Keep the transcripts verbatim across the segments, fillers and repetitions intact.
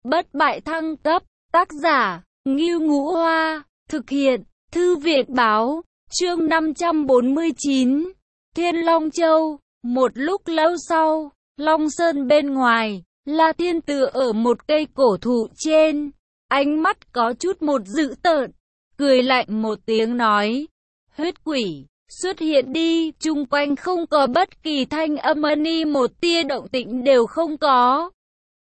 bất bại thăng cấp, tác giả, Ngưu Ngũ Hoa, thực hiện, Thư viện báo, chương năm trăm bốn mươi chín, Thiên Long Châu. Một lúc lâu sau, Long Sơn bên ngoài, La Thiên tựa ở một cây cổ thụ trên, ánh mắt có chút một dữ tợn, cười lạnh một tiếng nói, huyết quỷ, xuất hiện đi. Chung quanh không có bất kỳ thanh âm ni một tia động tĩnh đều không có.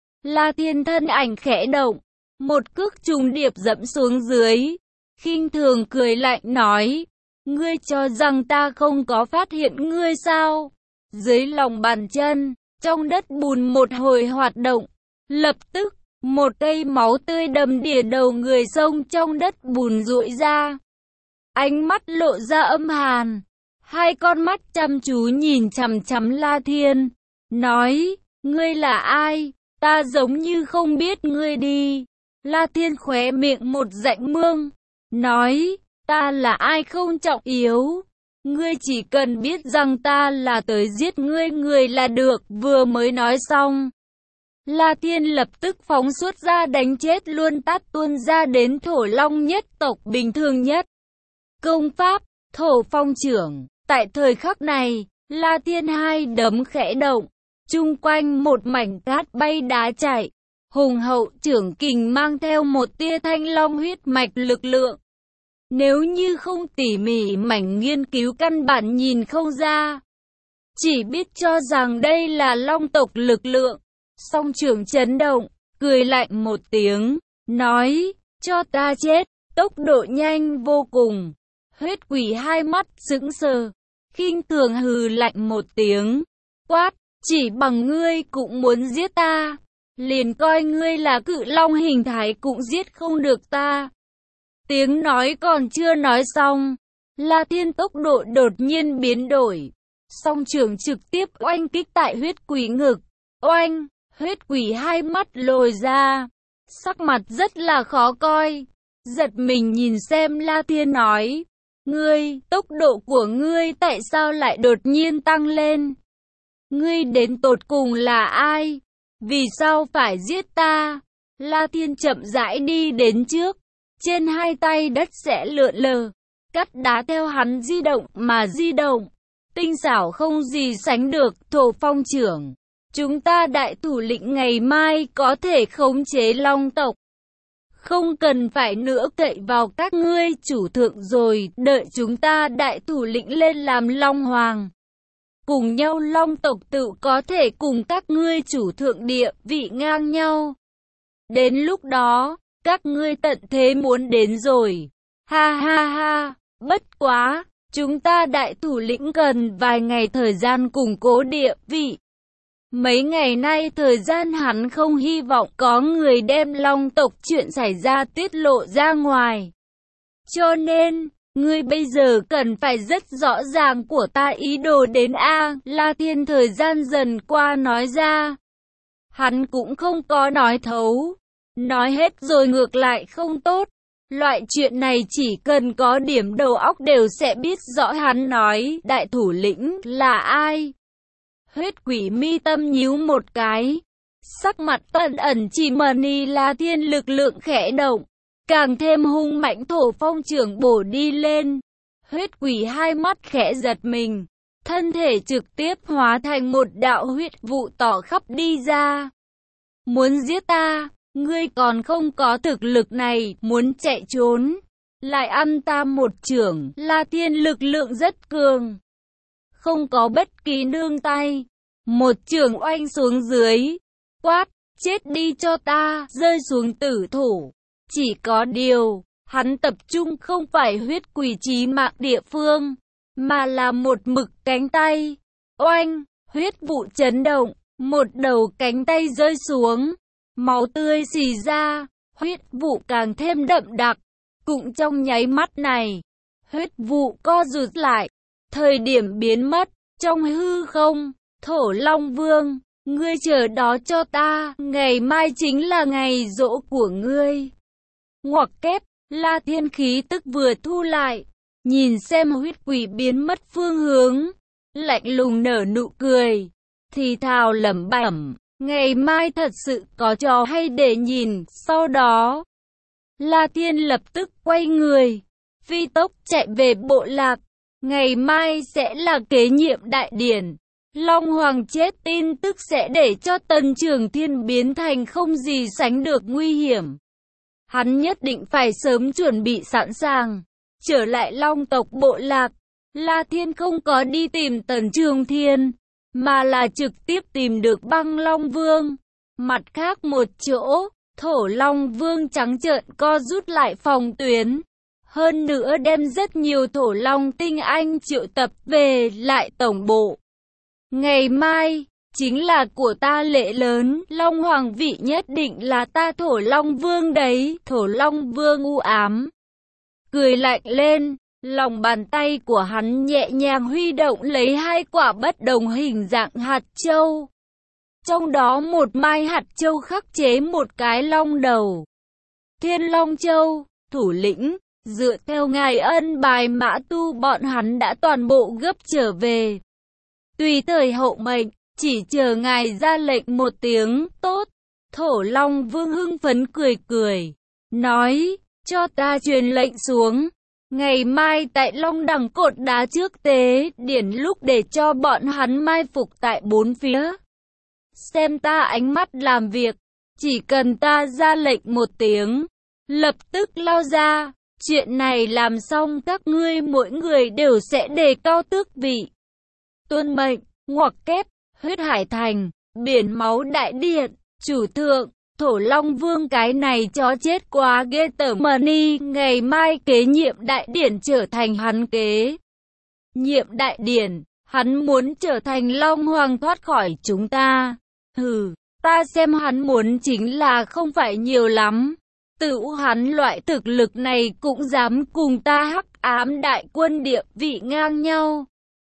La Thiên thân ảnh khẽ động, một cước trùng điệp dẫm xuống dưới, khinh thường cười lạnh nói, ngươi cho rằng ta không có phát hiện ngươi sao? Dưới lòng bàn chân, trong đất bùn một hồi hoạt động, lập tức, một cây máu tươi đầm đìa đầu người xông trong đất bùn rụi ra. Ánh mắt lộ ra âm hàn, hai con mắt chăm chú nhìn chằm chằm La Thiên, nói, ngươi là ai? Ta giống như không biết ngươi đi. La Thiên khóe miệng một rãnh mương, nói, ta là ai không trọng yếu. Ngươi chỉ cần biết rằng ta là tới giết ngươi người là được. Vừa mới nói xong, La Thiên lập tức phóng xuất ra đánh chết luôn tát tuôn ra đến thổ long nhất tộc bình thường nhất. Công pháp, thổ phong trưởng. Tại thời khắc này, La Thiên hai đấm khẽ động, chung quanh một mảnh cát bay đá chạy, hùng hậu trưởng kình mang theo một tia thanh long huyết mạch lực lượng. Nếu như không tỉ mỉ mảnh nghiên cứu căn bản nhìn không ra, chỉ biết cho rằng đây là long tộc lực lượng. Song trưởng chấn động, cười lạnh một tiếng, nói, cho ta chết, tốc độ nhanh vô cùng. Huyết quỷ hai mắt sững sờ, khinh thường hừ lạnh một tiếng, quát, chỉ bằng ngươi cũng muốn giết ta, liền coi ngươi là cự long hình thái cũng giết không được ta. Tiếng nói còn chưa nói xong, La Thiên tốc độ đột nhiên biến đổi, song trưởng trực tiếp oanh kích tại huyết quỷ ngực, oanh, huyết quỷ hai mắt lồi ra, sắc mặt rất là khó coi, giật mình nhìn xem La Thiên nói, ngươi, tốc độ của ngươi tại sao lại đột nhiên tăng lên? Ngươi đến tột cùng là ai? Vì sao phải giết ta? La Thiên chậm rãi đi đến trước, trên hai tay đất sẽ lượn lờ, cắt đá theo hắn di động mà di động, tinh xảo không gì sánh được. Thổ phong trưởng, chúng ta đại thủ lĩnh ngày mai có thể khống chế long tộc, không cần phải nữa cậy vào các ngươi chủ thượng rồi, đợi chúng ta đại thủ lĩnh lên làm long hoàng, cùng nhau long tộc tự có thể cùng các ngươi chủ thượng địa vị ngang nhau. Đến lúc đó, các ngươi tận thế muốn đến rồi. Ha ha ha, bất quá, chúng ta đại thủ lĩnh cần vài ngày thời gian củng cố địa vị. Mấy ngày nay thời gian hắn không hy vọng có người đem long tộc chuyện xảy ra tiết lộ ra ngoài. Cho nên, ngươi bây giờ cần phải rất rõ ràng của ta ý đồ đến A. La Thiên thời gian dần qua nói ra. Hắn cũng không có nói thấu. Nói hết rồi ngược lại không tốt. Loại chuyện này chỉ cần có điểm đầu óc đều sẽ biết rõ. Hắn nói đại thủ lĩnh là ai. Huyết quỷ mi tâm nhíu một cái, sắc mặt ẩn ẩn chỉ mờ. La Thiên lực lượng khẽ động, càng thêm hung mạnh thổ phong trưởng bổ đi lên. Huyết quỷ hai mắt khẽ giật mình, thân thể trực tiếp hóa thành một đạo huyết vụ tỏ khắp đi ra. Muốn giết ta, ngươi còn không có thực lực này, muốn chạy trốn, lại ăn ta một chưởng. La Thiên lực lượng rất cường, không có bất kỳ nương tay, một chưởng oanh xuống dưới, quát, chết đi cho ta, rơi xuống tử thủ. Chỉ có điều, hắn tập trung không phải huyết quỷ chí mạng địa phương, mà là một mực cánh tay. Oanh, huyết vụ chấn động, một đầu cánh tay rơi xuống, máu tươi xì ra, huyết vụ càng thêm đậm đặc. Cũng trong nháy mắt này, huyết vụ co rụt lại, thời điểm biến mất, trong hư không, Thổ Long Vương, ngươi chờ đó cho ta, ngày mai chính là ngày giỗ của ngươi. Ngoặc kép, La Thiên khí tức vừa thu lại, nhìn xem huyết quỷ biến mất phương hướng, lạnh lùng nở nụ cười, thì thào lẩm bẩm, Ngày mai thật sự có trò hay để nhìn. Sau đó, La Thiên lập tức quay người, phi tốc chạy về bộ lạc. Ngày mai sẽ là kế nhiệm đại điển. Long Hoàng chết tin tức sẽ để cho Tần Trường Thiên biến thành không gì sánh được nguy hiểm. Hắn nhất định phải sớm chuẩn bị sẵn sàng. Trở lại Long tộc bộ lạc, La Thiên không có đi tìm Tần Trường Thiên, mà là trực tiếp tìm được Băng Long Vương. Mặt khác một chỗ, Thổ Long Vương trắng trợn co rút lại phòng tuyến. Hơn nữa đem rất nhiều Thổ Long tinh anh triệu tập về lại tổng bộ. Ngày mai, chính là của ta lễ lớn, Long Hoàng vị nhất định là ta Thổ Long Vương đấy. Thổ Long Vương u ám, cười lạnh lên, lòng bàn tay của hắn nhẹ nhàng huy động lấy hai quả bất đồng hình dạng hạt châu. Trong đó một mai hạt châu khắc chế một cái long đầu. Thiên Long Châu, thủ lĩnh, dựa theo ngài ân bài Mã Tu bọn hắn đã toàn bộ gấp trở về. Tùy thời hậu mệnh, chỉ chờ ngài ra lệnh một tiếng, tốt. Thổ Long Vương hưng phấn cười cười, nói, cho ta truyền lệnh xuống. Ngày mai tại Long Đằng cột đá trước tế điển lúc để cho bọn hắn mai phục tại bốn phía. Xem ta ánh mắt làm việc, chỉ cần ta ra lệnh một tiếng, lập tức lao ra. Chuyện này làm xong các ngươi mỗi người đều sẽ đề cao tước vị. Tuân mệnh, ngoặc kép, huyết hải thành, biển máu đại điện, chủ thượng, Thổ Long Vương cái này chó chết quá ghê tởm mà ni. Ngày mai kế nhiệm đại điển trở thành hắn kế nhiệm đại điển, hắn muốn trở thành Long Hoàng thoát khỏi chúng ta. Hừ, ta xem hắn muốn chính là không phải nhiều lắm. Tự hắn loại thực lực này cũng dám cùng ta hắc ám đại quân địa vị ngang nhau.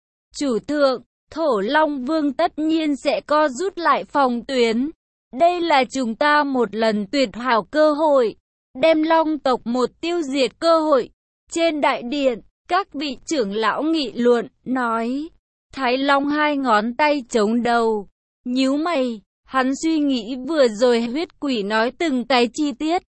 Chủ thượng, Thổ Long Vương tất nhiên sẽ co rút lại phòng tuyến. Đây là chúng ta một lần tuyệt hảo cơ hội, đem Long tộc một tiêu diệt cơ hội. Trên đại điện, các vị trưởng lão nghị luận, nói. Thái Long hai ngón tay chống đầu, nhíu mày, hắn suy nghĩ vừa rồi huyết quỷ nói từng cái chi tiết.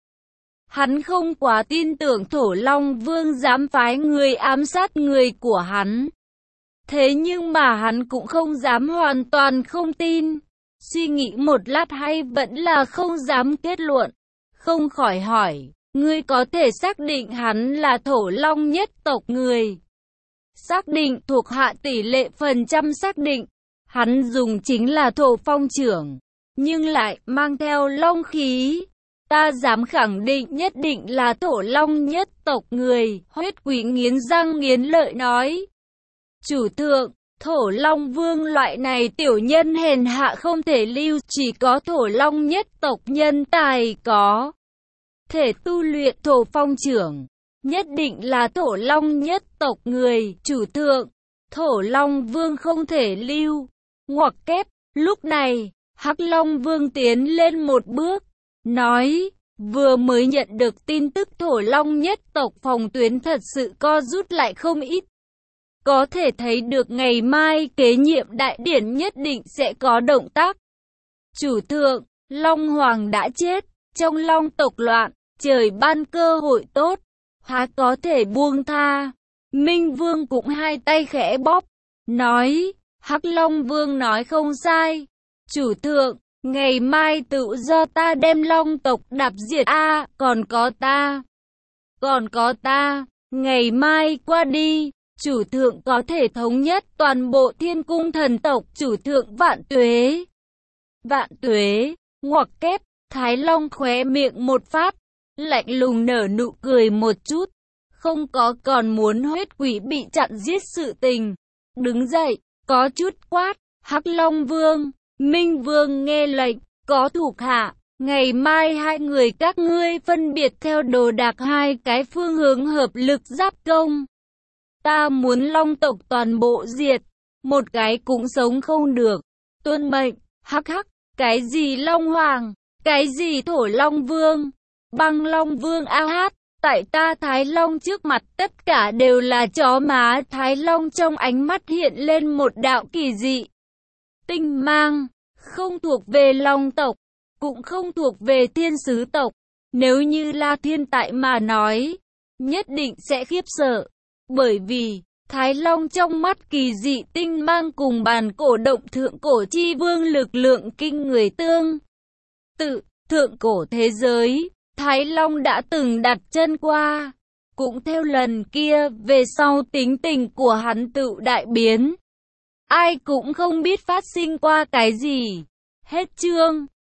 Hắn không quá tin tưởng Thổ Long Vương dám phái người ám sát người của hắn. Thế nhưng mà hắn cũng không dám hoàn toàn không tin. Suy nghĩ một lát hay vẫn là không dám kết luận. Không khỏi hỏi, ngươi có thể xác định hắn là Thổ Long nhất tộc người? Xác định, thuộc hạ tỷ lệ phần trăm xác định. Hắn dùng chính là Thổ Phong trưởng, nhưng lại mang theo long khí. Ta dám khẳng định nhất định là Thổ Long nhất tộc người. Huyết quỷ nghiến răng nghiến lợi nói. Chủ thượng, Thổ Long Vương loại này tiểu nhân hèn hạ không thể lưu, chỉ có Thổ Long nhất tộc nhân tài có thể tu luyện Thổ Phong trưởng, nhất định là Thổ Long nhất tộc người. Chủ thượng, Thổ Long Vương không thể lưu. Ngoặc kép, lúc này, Hắc Long Vương tiến lên một bước, nói, vừa mới nhận được tin tức Thổ Long nhất tộc phòng tuyến thật sự co rút lại không ít. Có thể thấy được ngày mai kế nhiệm đại điển nhất định sẽ có động tác. Chủ thượng, Long Hoàng đã chết, trong Long tộc loạn, trời ban cơ hội tốt, há có thể buông tha. Minh Vương cũng hai tay khẽ bóp, nói, Hắc Long Vương nói không sai. Chủ thượng, ngày mai tự do ta đem Long tộc đạp diệt a à, còn có ta. Còn có ta, ngày mai qua đi. Chủ thượng có thể thống nhất toàn bộ Thiên Cung thần tộc. Chủ thượng vạn tuế. Vạn tuế, ngoặc kép, Thái Long khóe miệng một phát, lạnh lùng nở nụ cười một chút. Không có còn muốn huyết quỷ bị chặn giết sự tình. Đứng dậy, có chút quát, Hắc Long Vương, Minh Vương nghe lệnh, có thuộc hạ. Ngày mai hai người các ngươi phân biệt theo đồ đạc hai cái phương hướng hợp lực giáp công. Ta muốn Long tộc toàn bộ diệt, một cái cũng sống không được. Tuân mệnh, hắc hắc, cái gì Long Hoàng, cái gì Thổ Long Vương, Băng Long Vương a hát, tại ta Thái Long trước mặt tất cả đều là chó má. Thái Long trong ánh mắt hiện lên một đạo kỳ dị tinh mang, không thuộc về Long tộc, cũng không thuộc về Thiên Sứ tộc. Nếu như là thiên tại mà nói, nhất định sẽ khiếp sợ, bởi vì Thái Long trong mắt kỳ dị tinh mang cùng bàn cổ động thượng cổ chi vương lực lượng kinh người tương tự. Thượng cổ thế giới, Thái Long đã từng đặt chân qua, cũng theo lần kia về sau tính tình của hắn tự đại biến. Ai cũng không biết phát sinh qua cái gì. Hết chương.